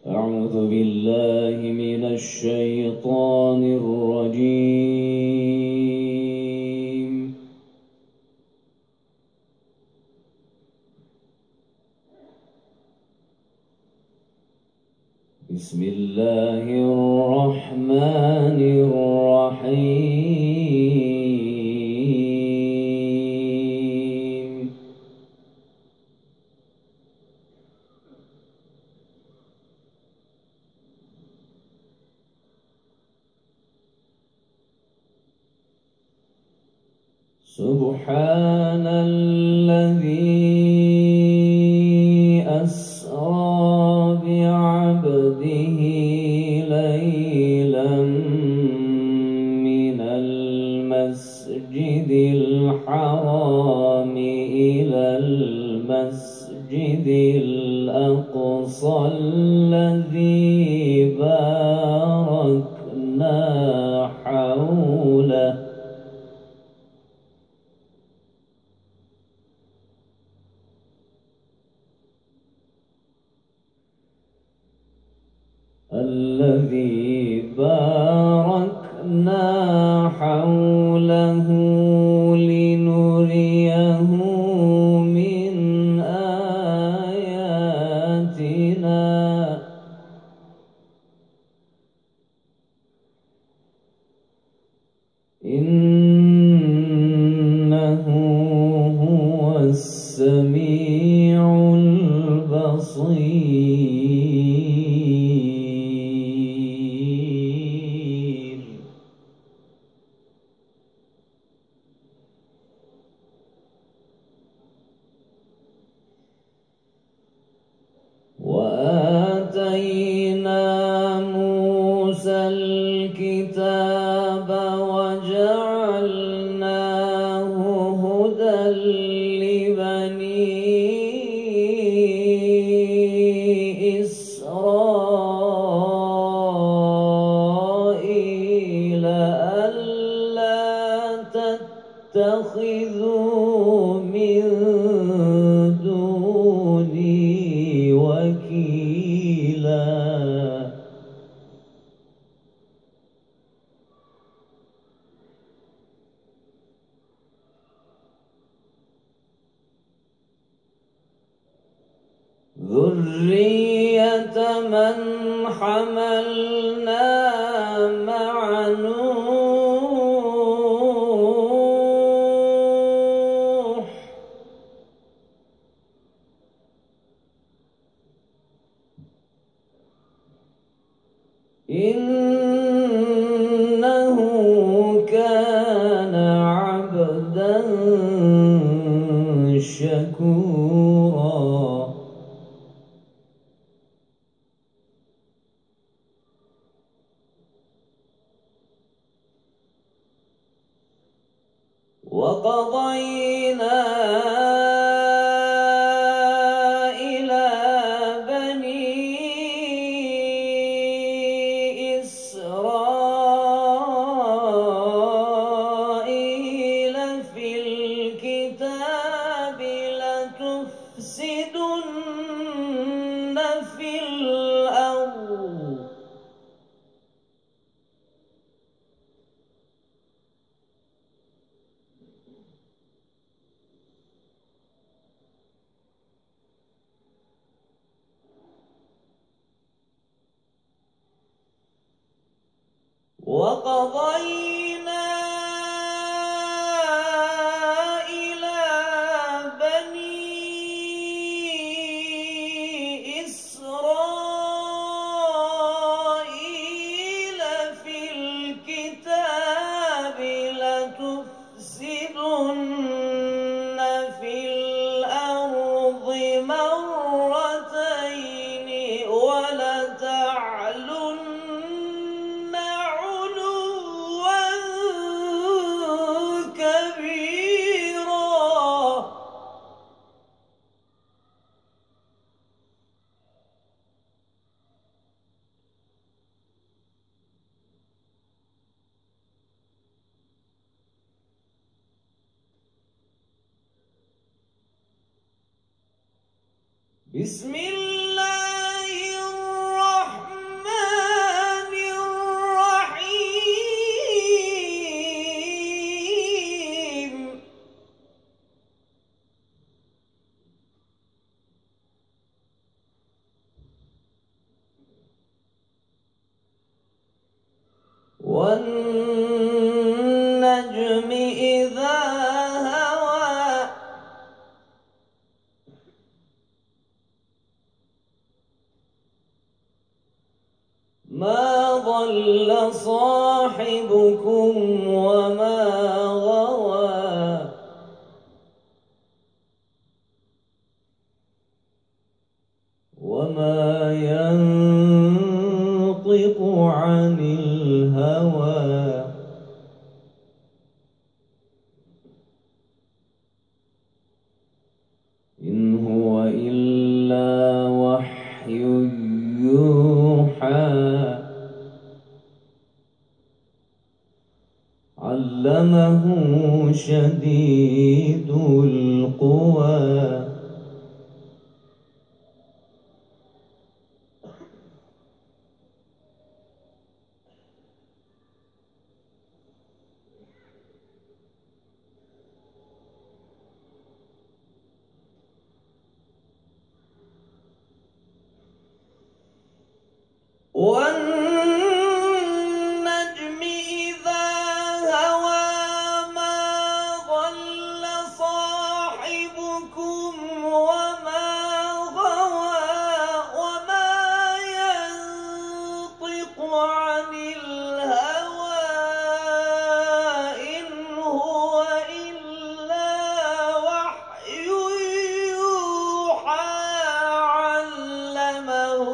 أعوذ بالله من الشيطان الرجيم. بسم الله الرحمن الرحيم. سبحان الذي أسرى بعبده ليلا من المسجد الحرام إلى المسجد الأقصى الذي باركنا حوله لنريه من آياتنا إنه هو السميع البصير. وآتينا موسى الكتاب وجعلناه هدى لبني إسرائيل ألا تتخذوا من دوني وكيلا. ذرية من حملنا مع نوح إنه كان عبدا شكورا. وقضينا إلى بني إسرائيل في الكتاب لتفسدن في الأرض وقضينا إلى بني إسرائيل في الكتاب لتفسدن في الأرض مرتين ولتعلن بسم الله الرحمن والنجم إذا هوى ما ضل صاحبكم وما غوى وما ينطق عن الهوى إن هو إلا وحي يوحى علمه شديد القوى والنجم إذا هوى ما ضل صاحبكم وما غوى وما ينطق عن الهوى إن هو إلا وحي يوحى علمه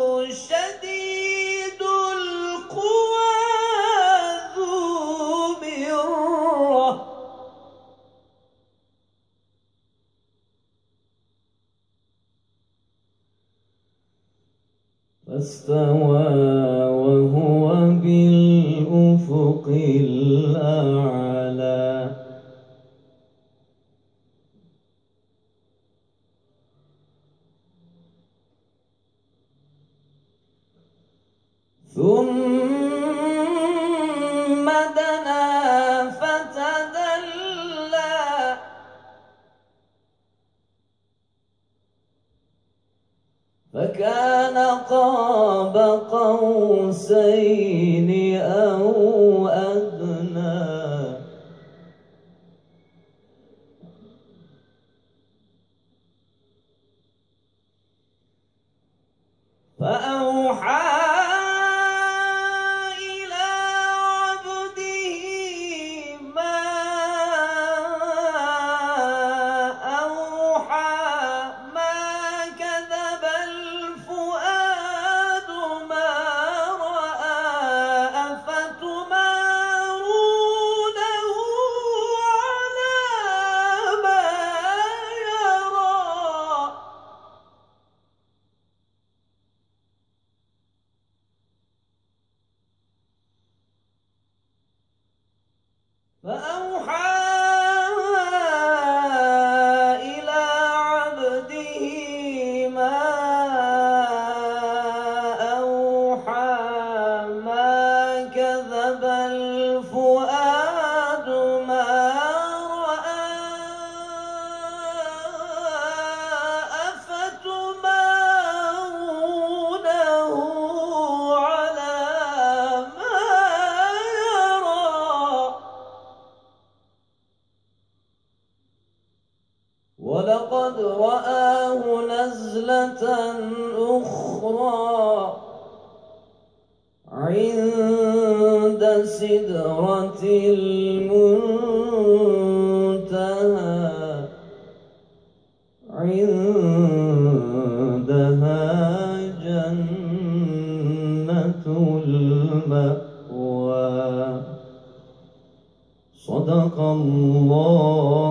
شديد القوى ذو مرة فاستوى وهو بالأفق الأعلى ثم دنا فتدلى فكان قاب قوسين أو أدنى فأوحى إلى عبده ما أوحى ما كذب الفؤاد ما رأى أفتمارونه على ما يرى فأوحى إلى عبده ما أوحى ما كذب الفؤاد ما رأى أفتمارونه على ما يرى ولقد رآه نزلة أخرى عند سدرة المنتهى عندها جنة المأوى صدق الله